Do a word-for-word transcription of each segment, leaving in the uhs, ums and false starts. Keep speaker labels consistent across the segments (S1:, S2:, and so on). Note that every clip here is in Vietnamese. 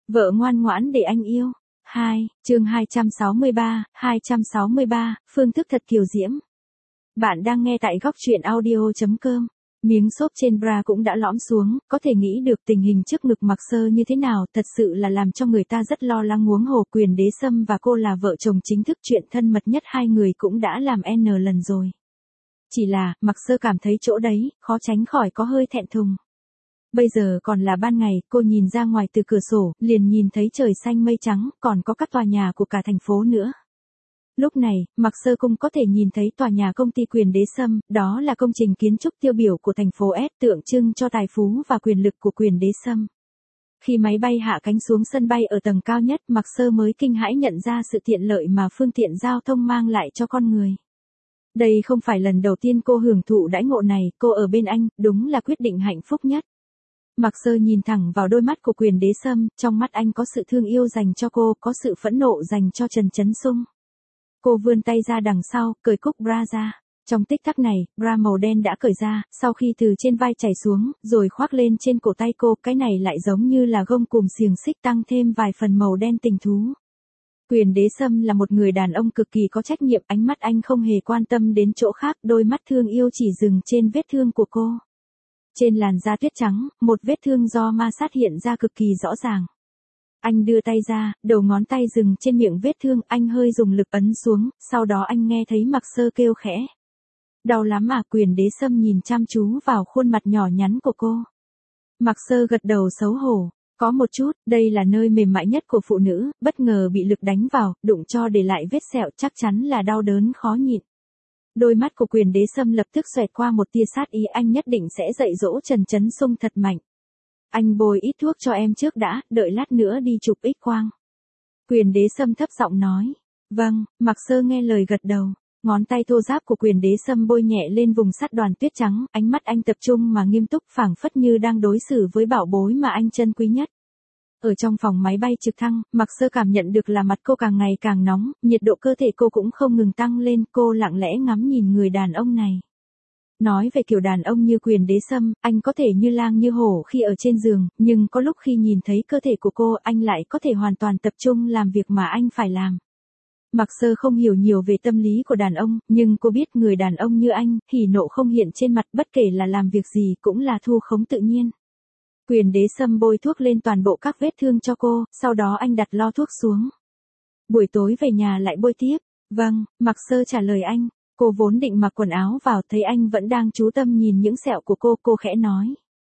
S1: Vợ ngoan ngoãn để anh yêu. hai, chương hai trăm sáu mươi ba, hai trăm sáu mươi ba, phương thức thật kiều diễm. Bạn đang nghe tại góc truyện audio chấm com. Miếng xốp trên bra cũng đã lõm xuống, có thể nghĩ được tình hình trước ngực Mạc Sơ như thế nào, thật sự là làm cho người ta rất lo lắng. Huống hồ Quyền Đế Sâm và cô là vợ chồng chính thức, chuyện thân mật nhất hai người cũng đã làm n lần rồi. Chỉ là, Mạc Sơ cảm thấy chỗ đấy, khó tránh khỏi có hơi thẹn thùng. Bây giờ còn là ban ngày, cô nhìn ra ngoài từ cửa sổ, liền nhìn thấy trời xanh mây trắng, còn có các tòa nhà của cả thành phố nữa. Lúc này, Mạc Sơ cũng có thể nhìn thấy tòa nhà công ty Quyền Đế Sâm, đó là công trình kiến trúc tiêu biểu của thành phố S, tượng trưng cho tài phú và quyền lực của Quyền Đế Sâm. Khi máy bay hạ cánh xuống sân bay ở tầng cao nhất, Mạc Sơ mới kinh hãi nhận ra sự tiện lợi mà phương tiện giao thông mang lại cho con người. Đây không phải lần đầu tiên cô hưởng thụ đãi ngộ này, cô ở bên anh, đúng là quyết định hạnh phúc nhất. Mạc Sơ nhìn thẳng vào đôi mắt của Quyền Đế Sâm, trong mắt anh có sự thương yêu dành cho cô, có sự phẫn nộ dành cho Trần Chấn Sung. Cô vươn tay ra đằng sau, cởi cúc bra ra. Trong tích tắc này, bra màu đen đã cởi ra, sau khi từ trên vai chảy xuống, rồi khoác lên trên cổ tay cô, cái này lại giống như là gông cùm xiềng xích tăng thêm vài phần màu đen tình thú. Quyền Đế Sâm là một người đàn ông cực kỳ có trách nhiệm, ánh mắt anh không hề quan tâm đến chỗ khác, đôi mắt thương yêu chỉ dừng trên vết thương của cô. Trên làn da tuyết trắng, một vết thương do ma sát hiện ra cực kỳ rõ ràng. Anh đưa tay ra, đầu ngón tay dừng trên miệng vết thương, anh hơi dùng lực ấn xuống, sau đó anh nghe thấy Mạc Sơ kêu khẽ. Đau lắm à? Quyền Đế Sâm nhìn chăm chú vào khuôn mặt nhỏ nhắn của cô. Mạc Sơ gật đầu xấu hổ. Có một chút, đây là nơi mềm mại nhất của phụ nữ, bất ngờ bị lực đánh vào, đụng cho để lại vết sẹo, chắc chắn là đau đớn khó nhịn. Đôi mắt của Quyền Đế Sâm lập tức xoẹt qua một tia sát ý, anh nhất định sẽ dạy dỗ Trần Chấn Sung thật mạnh. Anh bôi ít thuốc cho em trước đã, đợi lát nữa đi chụp X quang. Quyền Đế Sâm thấp giọng nói. Vâng, Mạc Sơ nghe lời gật đầu. Ngón tay thô ráp của Quyền Đế Sâm bôi nhẹ lên vùng sắt đoàn tuyết trắng, ánh mắt anh tập trung mà nghiêm túc, phảng phất như đang đối xử với bảo bối mà anh trân quý nhất. Ở trong phòng máy bay trực thăng, Mạc Sơ cảm nhận được là mặt cô càng ngày càng nóng, nhiệt độ cơ thể cô cũng không ngừng tăng lên, cô lặng lẽ ngắm nhìn người đàn ông này. Nói về kiểu đàn ông như Quyền Đế Sâm, anh có thể như lang như hổ khi ở trên giường, nhưng có lúc khi nhìn thấy cơ thể của cô, anh lại có thể hoàn toàn tập trung làm việc mà anh phải làm. Mạc Sơ không hiểu nhiều về tâm lý của đàn ông, nhưng cô biết người đàn ông như anh, hỉ nộ không hiện trên mặt, bất kể là làm việc gì cũng là thu khống tự nhiên. Quyền Đế Sâm bôi thuốc lên toàn bộ các vết thương cho cô, sau đó anh đặt lo thuốc xuống. Buổi tối về nhà lại bôi tiếp. Vâng, Mạc Sơ trả lời anh. Cô vốn định mặc quần áo vào, thấy anh vẫn đang chú tâm nhìn những sẹo của cô, cô khẽ nói.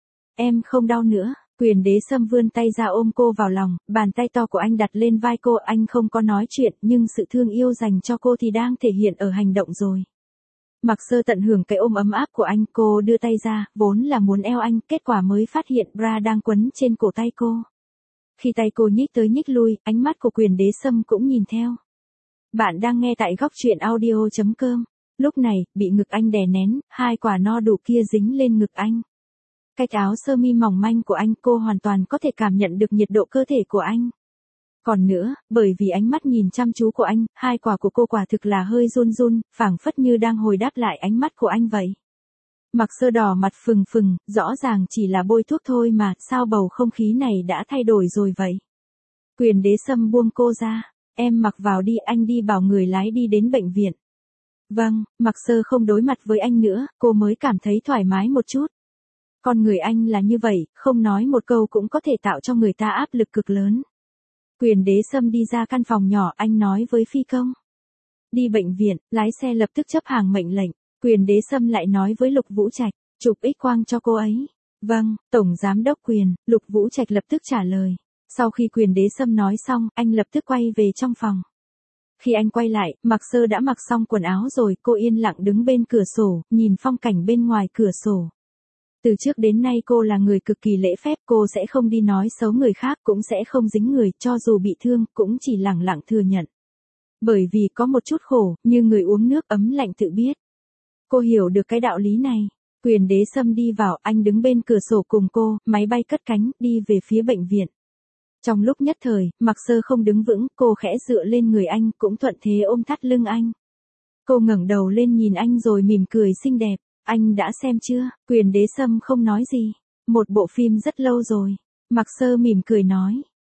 S1: Em không đau nữa. Quyền Đế Sâm vươn tay ra ôm cô vào lòng, bàn tay to của anh đặt lên vai cô, anh không có nói chuyện, nhưng sự thương yêu dành cho cô thì đang thể hiện ở hành động rồi. Mạc Sơ tận hưởng cái ôm ấm áp của anh, cô đưa tay ra, vốn là muốn eo anh, kết quả mới phát hiện bra đang quấn trên cổ tay cô. Khi tay cô nhích tới nhích lui, ánh mắt của Quyền Đế Sâm cũng nhìn theo. Bạn đang nghe tại góc truyện audio chấm com. Lúc này, bị ngực anh đè nén, hai quả no đủ kia dính lên ngực anh. Cách áo sơ mi mỏng manh của anh, cô hoàn toàn có thể cảm nhận được nhiệt độ cơ thể của anh. Còn nữa, bởi vì ánh mắt nhìn chăm chú của anh, hai quả của cô quả thực là hơi run run, phảng phất như đang hồi đáp lại ánh mắt của anh vậy. Mạc Sơ đỏ mặt phừng phừng, rõ ràng chỉ là bôi thuốc thôi mà, sao bầu không khí này đã thay đổi rồi vậy? Quyền Đế Sâm buông cô ra. Em mặc vào đi, anh đi bảo người lái đi đến bệnh viện. Vâng, Mạc Sơ không đối mặt với anh nữa, cô mới cảm thấy thoải mái một chút. Con người anh là như vậy, không nói một câu cũng có thể tạo cho người ta áp lực cực lớn. Quyền Đế Sâm đi ra căn phòng nhỏ, anh nói với phi công. Đi bệnh viện, lái xe lập tức chấp hành mệnh lệnh. Quyền Đế Sâm lại nói với Lục Vũ Trạch, chụp X quang cho cô ấy. Vâng, Tổng Giám đốc Quyền, Lục Vũ Trạch lập tức trả lời. Sau khi Quyền Đế Sâm nói xong, anh lập tức quay về trong phòng. Khi anh quay lại, Mạc Sơ đã mặc xong quần áo rồi, cô yên lặng đứng bên cửa sổ, nhìn phong cảnh bên ngoài cửa sổ. Từ trước đến nay cô là người cực kỳ lễ phép, cô sẽ không đi nói xấu người khác, cũng sẽ không dính người, cho dù bị thương, cũng chỉ lẳng lặng thừa nhận. Bởi vì có một chút khổ, như người uống nước ấm lạnh tự biết. Cô hiểu được cái đạo lý này. Quyền Đế Sâm đi vào, anh đứng bên cửa sổ cùng cô, máy bay cất cánh, đi về phía bệnh viện. Trong lúc nhất thời, Mạc Sơ không đứng vững, cô khẽ dựa lên người anh, cũng thuận thế ôm thắt lưng anh. Cô ngẩng đầu lên nhìn anh rồi mỉm cười xinh đẹp. Anh đã xem chưa? Quyền Đế Sâm không nói gì. Một bộ phim rất lâu rồi. Mạc Sơ mỉm cười nói.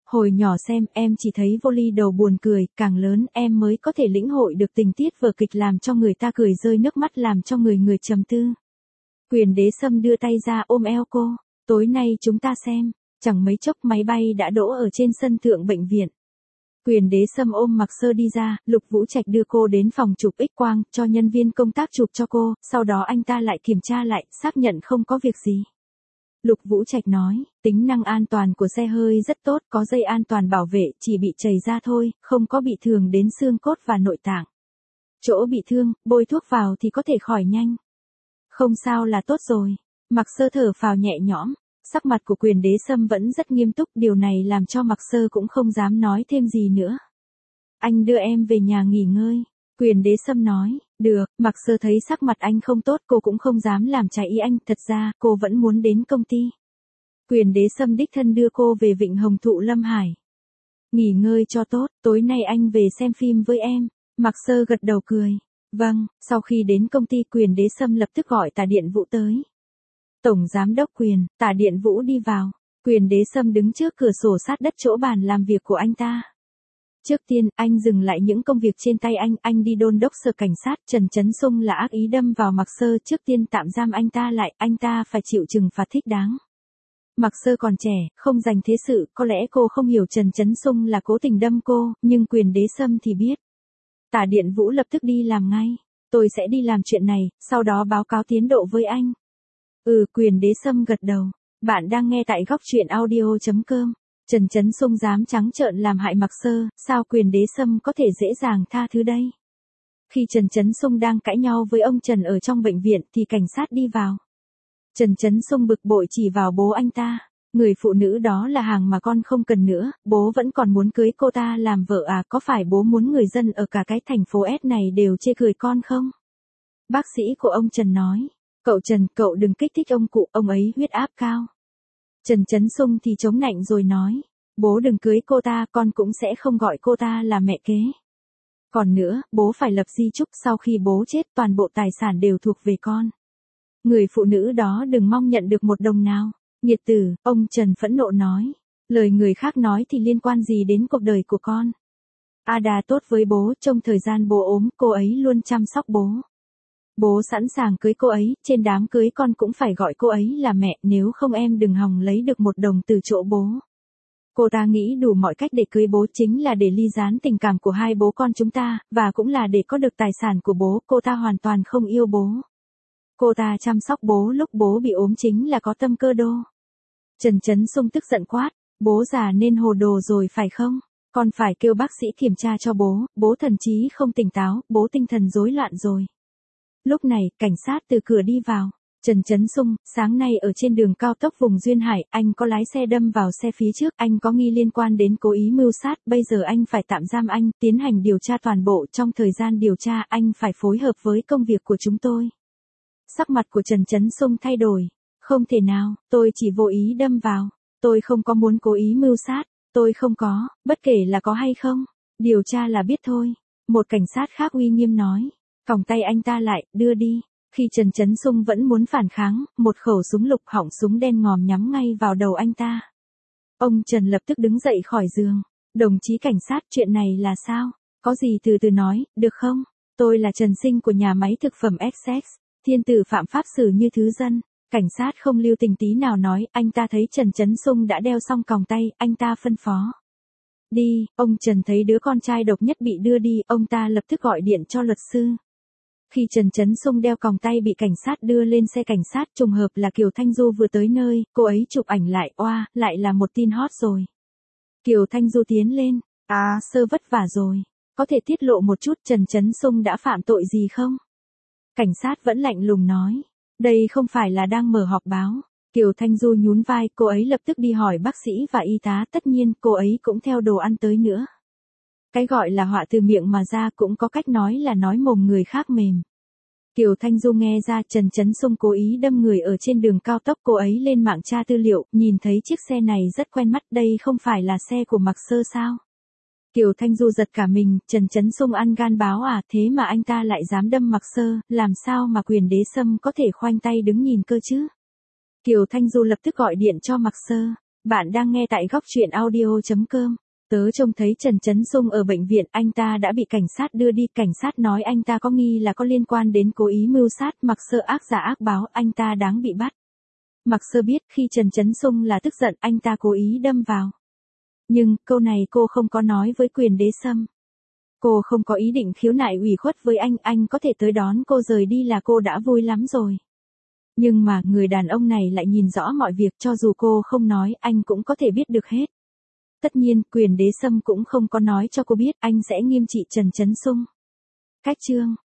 S1: Hồi nhỏ xem em chỉ thấy vô ly đầu buồn cười, càng lớn em mới có thể lĩnh hội được tình tiết vở kịch làm cho người ta cười rơi nước mắt làm cho người người trầm tư. Quyền Đế Sâm đưa tay ra ôm eo cô, tối nay chúng ta xem, chẳng mấy chốc máy bay đã đỗ ở trên sân thượng bệnh viện. Quyền Đế Sâm ôm Mạc Sơ đi ra, Lục Vũ Trạch đưa cô đến phòng chụp X-quang, cho nhân viên công tác chụp cho cô, sau đó anh ta lại kiểm tra lại, xác nhận không có việc gì. Lục Vũ Trạch nói, tính năng an toàn của xe hơi rất tốt, có dây an toàn bảo vệ, chỉ bị chảy ra thôi, không có bị thương đến xương cốt và nội tạng. Chỗ bị thương, bôi thuốc vào thì có thể khỏi nhanh. Không sao là tốt rồi. Mạc Sơ thở phào nhẹ nhõm, sắc mặt của Quyền Đế Sâm vẫn rất nghiêm túc, điều này làm cho Mạc Sơ cũng không dám nói thêm gì nữa. Anh đưa em về nhà nghỉ ngơi. Quyền Đế Sâm nói, được. Mạc Sơ thấy sắc mặt anh không tốt, cô cũng không dám làm trái ý anh, thật ra, cô vẫn muốn đến công ty. Quyền Đế Sâm đích thân đưa cô về Vịnh Hồng Thụ Lâm Hải. Nghỉ ngơi cho tốt, tối nay anh về xem phim với em. Mạc Sơ gật đầu cười. Vâng, sau khi đến công ty Quyền Đế Sâm lập tức gọi Tả Điện Vũ tới. Tổng Giám đốc Quyền, Tả Điện Vũ đi vào. Quyền Đế Sâm đứng trước cửa sổ sát đất chỗ bàn làm việc của anh ta. Trước tiên, anh dừng lại những công việc trên tay anh, anh đi đôn đốc sở cảnh sát, Trần Chấn Sung là ác ý đâm vào Mạc Sơ, trước tiên tạm giam anh ta lại, anh ta phải chịu trừng phạt thích đáng. Mạc Sơ còn trẻ, không dành thế sự, có lẽ cô không hiểu Trần Chấn Sung là cố tình đâm cô, nhưng Quyền Đế Sâm thì biết. Tả Điện Vũ lập tức đi làm ngay, tôi sẽ đi làm chuyện này, sau đó báo cáo tiến độ với anh. Ừ, Quyền Đế Sâm gật đầu. Bạn đang nghe tại góc truyện audio chấm com. Trần Chấn Sung dám trắng trợn làm hại Mạc Sơ, sao Quyền Đế Sâm có thể dễ dàng tha thứ đây? Khi Trần Chấn Sung đang cãi nhau với ông Trần ở trong bệnh viện thì cảnh sát đi vào. Trần Chấn Sung bực bội chỉ vào bố anh ta. Người phụ nữ đó là hàng mà con không cần nữa, bố vẫn còn muốn cưới cô ta làm vợ à, có phải bố muốn người dân ở cả cái thành phố S này đều chê cười con không? Bác sĩ của ông Trần nói, cậu Trần, cậu đừng kích thích ông cụ, ông ấy huyết áp cao. Trần Chấn Sung thì chống nạnh rồi nói, bố đừng cưới cô ta, con cũng sẽ không gọi cô ta là mẹ kế. Còn nữa, bố phải lập di chúc, sau khi bố chết toàn bộ tài sản đều thuộc về con. Người phụ nữ đó đừng mong nhận được một đồng nào. Nhiệt tử, ông Trần phẫn nộ nói. Lời người khác nói thì liên quan gì đến cuộc đời của con. Ada tốt với bố, trong thời gian bố ốm, cô ấy luôn chăm sóc bố. Bố sẵn sàng cưới cô ấy, trên đám cưới con cũng phải gọi cô ấy là mẹ, nếu không em đừng hòng lấy được một đồng từ chỗ bố. Cô ta nghĩ đủ mọi cách để cưới bố, chính là để ly gián tình cảm của hai bố con chúng ta, và cũng là để có được tài sản của bố, cô ta hoàn toàn không yêu bố. Cô ta chăm sóc bố lúc bố bị ốm chính là có tâm cơ đô. Trần Chấn Sung tức giận quát, bố già nên hồ đồ rồi phải không? Con phải kêu bác sĩ kiểm tra cho bố, bố thần trí không tỉnh táo, bố tinh thần rối loạn rồi. Lúc này, cảnh sát từ cửa đi vào. Trần Chấn Sung, sáng nay ở trên đường cao tốc vùng Duyên Hải, anh có lái xe đâm vào xe phía trước, anh có nghi liên quan đến cố ý mưu sát, bây giờ anh phải tạm giam anh, tiến hành điều tra toàn bộ, trong thời gian điều tra anh phải phối hợp với công việc của chúng tôi. Sắc mặt của Trần Chấn Sung thay đổi. Không thể nào, tôi chỉ vô ý đâm vào. Tôi không có muốn cố ý mưu sát. Tôi không có, bất kể là có hay không. Điều tra là biết thôi. Một cảnh sát khác uy nghiêm nói. Còng tay anh ta lại, đưa đi. Khi Trần Chấn Sung vẫn muốn phản kháng, một khẩu súng lục họng súng đen ngòm nhắm ngay vào đầu anh ta. Ông Trần lập tức đứng dậy khỏi giường. Đồng chí cảnh sát, chuyện này là sao? Có gì từ từ nói, được không? Tôi là Trần Sinh của nhà máy thực phẩm Essex. Thiên tử phạm pháp xử như thứ dân. Cảnh sát không lưu tình tí nào nói, anh ta thấy Trần Chấn Sung đã đeo xong còng tay, anh ta phân phó. Đi, ông Trần thấy đứa con trai độc nhất bị đưa đi, ông ta lập tức gọi điện cho luật sư. Khi Trần Chấn Sung đeo còng tay bị cảnh sát đưa lên xe cảnh sát, trùng hợp là Kiều Thanh Du vừa tới nơi, cô ấy chụp ảnh lại, oa, lại là một tin hot rồi. Kiều Thanh Du tiến lên, à, Sơ vất vả rồi, có thể tiết lộ một chút Trần Chấn Sung đã phạm tội gì không? Cảnh sát vẫn lạnh lùng nói, đây không phải là đang mở họp báo. Kiều Thanh Du nhún vai, cô ấy lập tức đi hỏi bác sĩ và y tá, tất nhiên cô ấy cũng theo đồ ăn tới nữa. Cái gọi là họa từ miệng mà ra cũng có cách nói là nói mồm người khác mềm. Kiều Thanh Du nghe ra Trần Chấn Sung cố ý đâm người ở trên đường cao tốc, cô ấy lên mạng tra tư liệu, nhìn thấy chiếc xe này rất quen mắt, đây không phải là xe của Mạc Sơ sao? Kiều Thanh Du giật cả mình, Trần Chấn Sung ăn gan báo à, thế mà anh ta lại dám đâm Mạc Sơ, làm sao mà Quyền Đế Sâm có thể khoanh tay đứng nhìn cơ chứ? Kiều Thanh Du lập tức gọi điện cho Mạc Sơ. Bạn đang nghe tại góc truyện audio.com. Tớ trông thấy Trần Chấn Sung ở bệnh viện, anh ta đã bị cảnh sát đưa đi, cảnh sát nói anh ta có nghi là có liên quan đến cố ý mưu sát, Mặc Sơ ác giả ác báo, anh ta đáng bị bắt. Mặc Sơ biết khi Trần Chấn Sung là tức giận, anh ta cố ý đâm vào. Nhưng, câu này cô không có nói với Quyền Đế Sâm. Cô không có ý định khiếu nại ủy khuất với anh, anh có thể tới đón cô rời đi là cô đã vui lắm rồi. Nhưng mà, người đàn ông này lại nhìn rõ mọi việc, cho dù cô không nói, anh cũng có thể biết được hết. Tất nhiên, Quyền Đế Sâm cũng không có nói cho cô biết, anh sẽ nghiêm trị Trần Chấn Sung. Cách chương